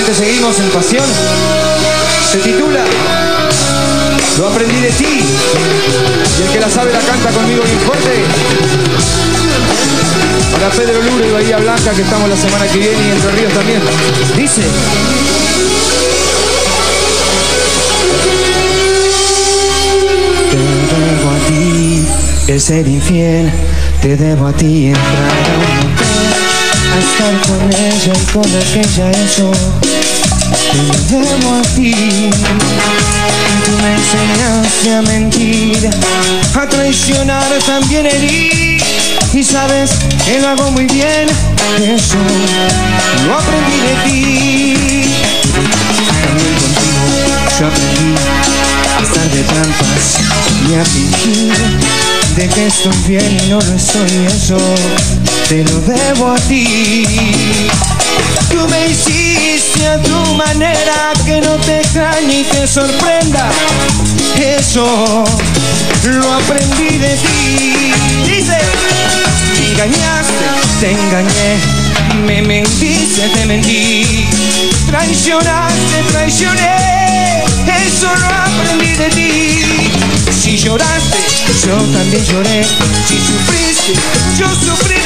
Finalmente seguimos en Pasión. Se titula Lo aprendí de ti. Y el que la sabe la canta conmigo bien fuerte. Para Pedro Luro y Bahía Blanca, que estamos la semana que viene, y Entre Ríos también. Dice: te debo a ti el ser infiel, te debo a ti entrar a estar con ella y con aquella eso. Te debo a ti. Tú me enseñaste a mentir, a traicionar, también herir. Y sabes que lo hago muy bien, eso lo aprendí de ti. También contigo yo aprendí a estar de trampas y a fingir de que estoy bien y no lo estoy, eso te lo debo a ti. Tú me hiciste a tu manera, que no te extrañe y te sorprenda, eso lo aprendí de ti. Dice: me engañaste, te engañé, me mentiste, te mentí, traicionaste, traicioné, eso lo aprendí de ti. Si lloraste, yo también lloré, si sufriste, yo sufrí.